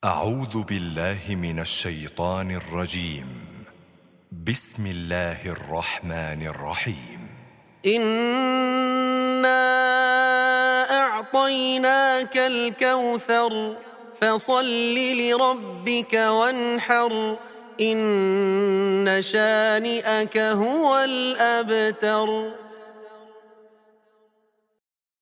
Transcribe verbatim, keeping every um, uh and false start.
أعوذ بالله من الشيطان الرجيم. بسم الله الرحمن الرحيم. إنا أعطيناك الكوثر فصل لربك وانحر إن شانئك هو الأبتر.